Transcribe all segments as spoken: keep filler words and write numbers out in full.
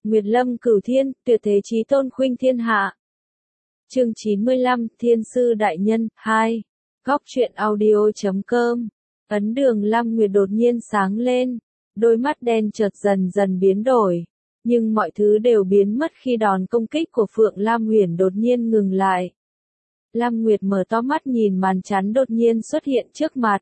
Nguyệt lâm cửu thiên, tuyệt thế chí tôn khuynh thiên hạ. Chương chín mươi lăm, Thiên sư đại nhân, hai. Góc truyện audio chấm com. Ấn Đường Lam Nguyệt đột nhiên sáng lên, đôi mắt đen chợt dần dần biến đổi, nhưng mọi thứ đều biến mất khi đòn công kích của Phượng Lam Huyền đột nhiên ngừng lại. Lam Nguyệt mở to mắt nhìn màn chắn đột nhiên xuất hiện trước mặt.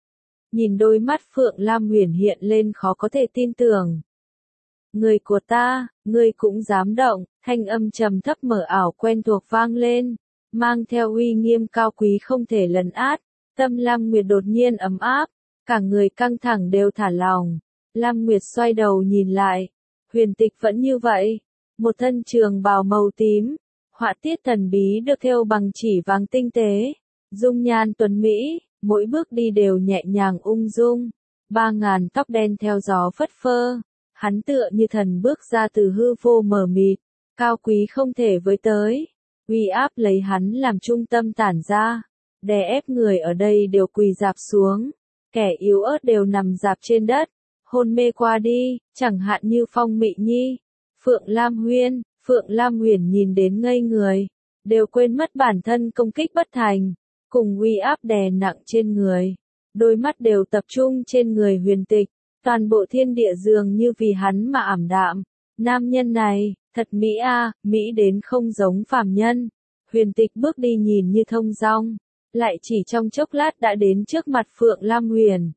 Nhìn đôi mắt Phượng Lam Huyền hiện lên khó có thể tin tưởng. Người của ta, ngươi cũng dám động, thanh âm trầm thấp mở ảo quen thuộc vang lên, mang theo uy nghiêm cao quý không thể lấn át. Tâm Lam Nguyệt đột nhiên ấm áp, cả người căng thẳng đều thả lỏng. Lam Nguyệt xoay đầu nhìn lại, Huyền Tịch vẫn như vậy, một thân trường bào màu tím, họa tiết thần bí được thêu bằng chỉ vàng tinh tế, dung nhan tuấn mỹ, mỗi bước đi đều nhẹ nhàng ung dung, ba ngàn tóc đen theo gió phất phơ, hắn tựa như thần bước ra từ hư vô mờ mịt, cao quý không thể với tới, uy áp lấy hắn làm trung tâm tản ra, đè ép người ở đây đều quỳ rạp xuống, kẻ yếu ớt đều nằm rạp trên đất, hôn mê qua đi, chẳng hạn như Phong Mị Nhi, Phượng Lam Huyên, Phượng Lam Huyền nhìn đến ngây người, đều quên mất bản thân công kích bất thành, cùng uy áp đè nặng trên người, đôi mắt đều tập trung trên người Huyền Tịch, toàn bộ thiên địa dường như vì hắn mà ảm đạm, nam nhân này, thật mỹ a, mỹ đến không giống phàm nhân, Huyền Tịch bước đi nhìn như thông dong, lại chỉ trong chốc lát đã đến trước mặt Phượng Lam Huyền.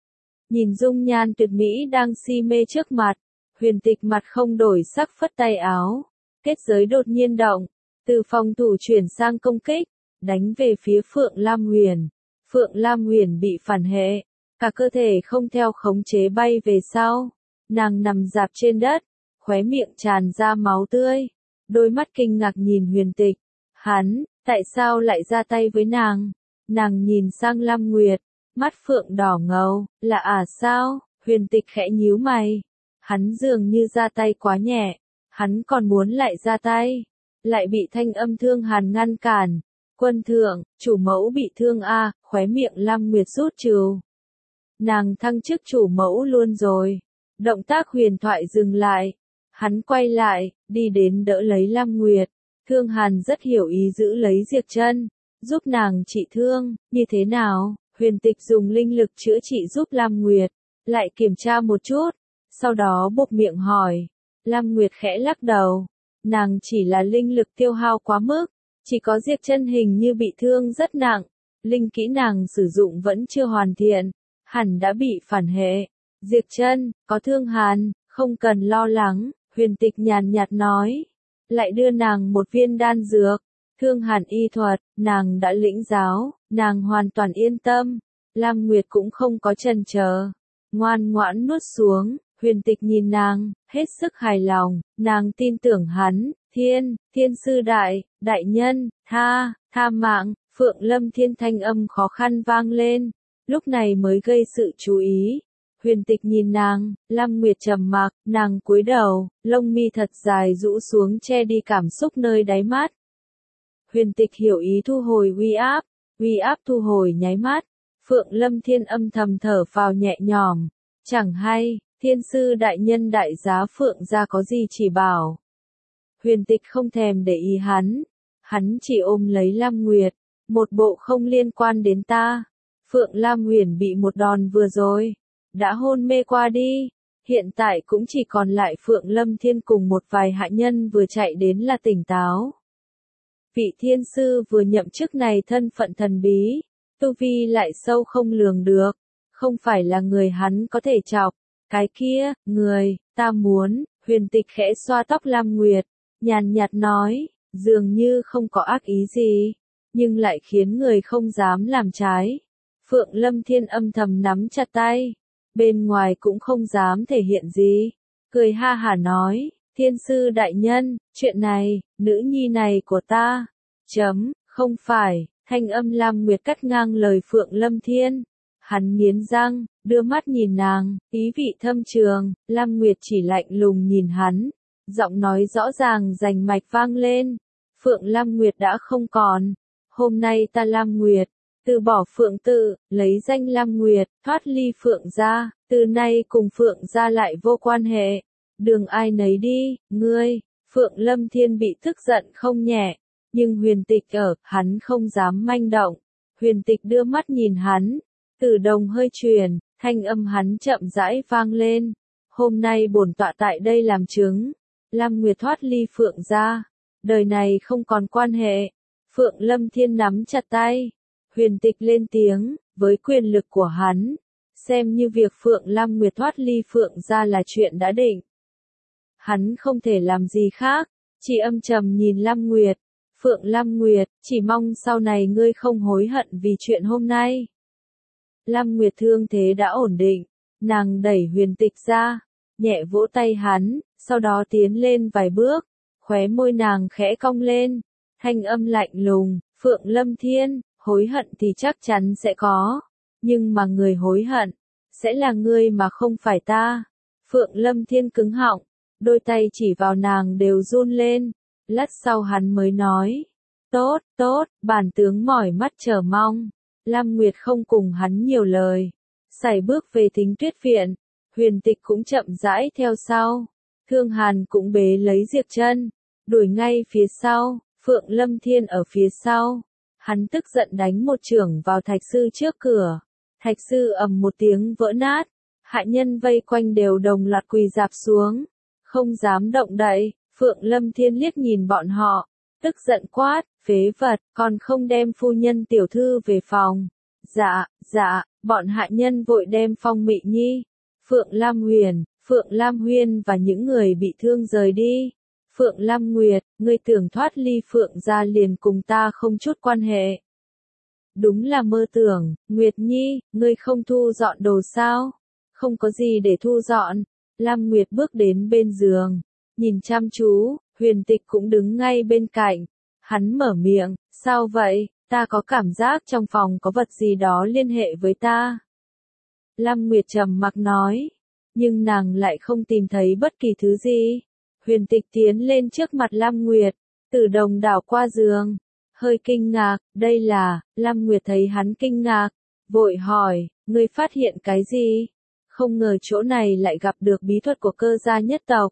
Nhìn dung nhan tuyệt mỹ đang si mê trước mặt, Huyền Tịch mặt không đổi sắc phất tay áo, kết giới đột nhiên động, từ phòng thủ chuyển sang công kích, đánh về phía Phượng Lam Huyền. Phượng Lam Huyền bị phản hệ, cả cơ thể không theo khống chế bay về sau, nàng nằm rạp trên đất, khóe miệng tràn ra máu tươi, đôi mắt kinh ngạc nhìn Huyền Tịch, hắn, tại sao lại ra tay với nàng? Nàng nhìn sang Lam Nguyệt, mắt phượng đỏ ngầu, là à sao? Huyền Tịch khẽ nhíu mày, hắn dường như ra tay quá nhẹ, hắn còn muốn lại ra tay, lại bị thanh âm thương hàn ngăn cản. Quân thượng, chủ mẫu bị thương a, khóe miệng Lam Nguyệt rút trừ. Nàng thăng chức chủ mẫu luôn rồi. Động tác huyền thoại dừng lại, hắn quay lại, đi đến đỡ lấy Lam Nguyệt. Thương Hàn rất hiểu ý giữ lấy Diệp Chân, giúp nàng trị thương, như thế nào? Huyền Tịch dùng linh lực chữa trị giúp Lam Nguyệt, lại kiểm tra một chút, sau đó buộc miệng hỏi. Lam Nguyệt khẽ lắc đầu, nàng chỉ là linh lực tiêu hao quá mức, chỉ có Diệp Chân hình như bị thương rất nặng, linh kỹ nàng sử dụng vẫn chưa hoàn thiện, hẳn đã bị phản hệ. Diệp Chân, có Thương Hàn, không cần lo lắng, Huyền Tịch nhàn nhạt nói. Lại đưa nàng một viên đan dược, Thương Hàn y thuật, nàng đã lĩnh giáo, nàng hoàn toàn yên tâm, Lam Nguyệt cũng không có chần chờ, ngoan ngoãn nuốt xuống, Huyền Tịch nhìn nàng, hết sức hài lòng, nàng tin tưởng hắn, thiên, thiên sư đại, đại nhân, tha, tha mạng, Phượng Lâm Thiên thanh âm khó khăn vang lên, lúc này mới gây sự chú ý. Huyền Tịch nhìn nàng, Lam Nguyệt trầm mặc, nàng cúi đầu, lông mi thật dài rũ xuống che đi cảm xúc nơi đáy mắt. Huyền Tịch hiểu ý thu hồi uy áp, uy áp thu hồi nháy mắt, Phượng Lâm Thiên âm thầm thở phào nhẹ nhõm, chẳng hay, thiên sư đại nhân đại giá Phượng gia có gì chỉ bảo. Huyền Tịch không thèm để ý hắn, hắn chỉ ôm lấy Lam Nguyệt, một bộ không liên quan đến ta. Phượng Lam Huyền bị một đòn vừa rồi, đã hôn mê qua đi, hiện tại cũng chỉ còn lại Phượng Lâm Thiên cùng một vài hạ nhân vừa chạy đến là tỉnh táo. Vị thiên sư vừa nhậm chức này thân phận thần bí, tu vi lại sâu không lường được, không phải là người hắn có thể chọc, cái kia, người, ta muốn, Huyền Tịch khẽ xoa tóc Lam Nguyệt, nhàn nhạt nói, dường như không có ác ý gì, nhưng lại khiến người không dám làm trái. Phượng Lâm Thiên âm thầm nắm chặt tay, bên ngoài cũng không dám thể hiện gì, cười ha hả nói, thiên sư đại nhân, chuyện này, nữ nhi này của ta, chấm, không phải, thanh âm Lam Nguyệt cắt ngang lời Phượng Lâm Thiên, hắn nghiến răng, đưa mắt nhìn nàng, ý vị thâm trường, Lam Nguyệt chỉ lạnh lùng nhìn hắn, giọng nói rõ ràng rành mạch vang lên, Phượng Lam Nguyệt đã không còn, hôm nay ta Lam Nguyệt, từ bỏ Phượng tự, lấy danh Lam Nguyệt, thoát ly Phượng gia, từ nay cùng Phượng gia lại vô quan hệ. đường ai nấy đi, ngươi. Phượng Lâm Thiên bị tức giận không nhẹ, nhưng Huyền Tịch ở, hắn không dám manh động. Huyền Tịch đưa mắt nhìn hắn, Tử Đồng hơi chuyển, thanh âm hắn chậm rãi vang lên. Hôm nay bổn tọa tại đây làm chứng, Lam Nguyệt thoát ly Phượng gia, đời này không còn quan hệ. Phượng Lâm Thiên nắm chặt tay, Huyền Tịch lên tiếng, với quyền lực của hắn, xem như việc Phượng Lam Nguyệt thoát ly Phượng gia là chuyện đã định. Hắn không thể làm gì khác, chỉ âm trầm nhìn Lam Nguyệt. Phượng Lam Nguyệt, chỉ mong sau này ngươi không hối hận vì chuyện hôm nay. Lam Nguyệt thương thế đã ổn định, nàng đẩy Huyền Tịch ra, nhẹ vỗ tay hắn, sau đó tiến lên vài bước, khóe môi nàng khẽ cong lên, thanh âm lạnh lùng, Phượng Lâm Thiên, hối hận thì chắc chắn sẽ có, nhưng mà người hối hận, sẽ là ngươi mà không phải ta. Phượng Lâm Thiên cứng họng, đôi tay chỉ vào nàng đều run lên, lát sau hắn mới nói, tốt, tốt, bản tướng mỏi mắt chờ mong. Lam Nguyệt không cùng hắn nhiều lời, sải bước về Thính Tuyết viện, Huyền Tịch cũng chậm rãi theo sau, Thương Hàn cũng bế lấy Diệp Chân, đuổi ngay phía sau, Phượng Lâm Thiên ở phía sau, hắn tức giận đánh một chưởng vào thạch sư trước cửa, thạch sư ầm một tiếng vỡ nát, hạ nhân vây quanh đều đồng loạt quỳ rạp xuống, không dám động đậy. Phượng Lâm Thiên liếc nhìn bọn họ, tức giận quát, phế vật, còn không đem phu nhân tiểu thư về phòng. Dạ, dạ, bọn hạ nhân vội đem Phong Mị Nhi, Phượng Lam Huyền, Phượng Lam Huyên và những người bị thương rời đi. Phượng Lam Nguyệt, ngươi tưởng thoát ly Phượng gia liền cùng ta không chút quan hệ. Đúng là mơ tưởng, Nguyệt Nhi, ngươi không thu dọn đồ sao? Không có gì để thu dọn. Lam Nguyệt bước đến bên giường, nhìn chăm chú, Huyền Tịch cũng đứng ngay bên cạnh. Hắn mở miệng, sao vậy, ta có cảm giác trong phòng có vật gì đó liên hệ với ta. Lam Nguyệt trầm mặc nói, nhưng nàng lại không tìm thấy bất kỳ thứ gì. Huyền Tịch tiến lên trước mặt Lam Nguyệt, Tử Đồng đảo qua giường, hơi kinh ngạc, đây là, Lam Nguyệt thấy hắn kinh ngạc, vội hỏi, ngươi phát hiện cái gì? Không ngờ chỗ này lại gặp được bí thuật của Cơ gia nhất tộc.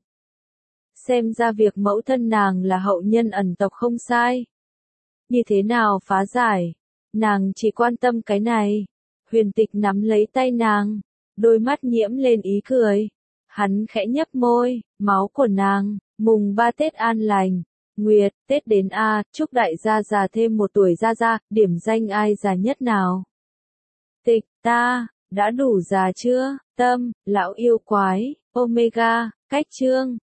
Xem ra việc mẫu thân nàng là hậu nhân ẩn tộc không sai. Như thế nào phá giải? Nàng chỉ quan tâm cái này. Huyền Tịch nắm lấy tay nàng, đôi mắt nhiễm lên ý cười. Hắn khẽ nhấp môi, máu của nàng, mùng ba Tết an lành. Nguyệt, Tết đến a, chúc đại gia già thêm một tuổi gia gia, điểm danh ai già nhất nào? Tịch, ta, đã đủ già chưa? Tâm, lão yêu quái, Omega, cách chương.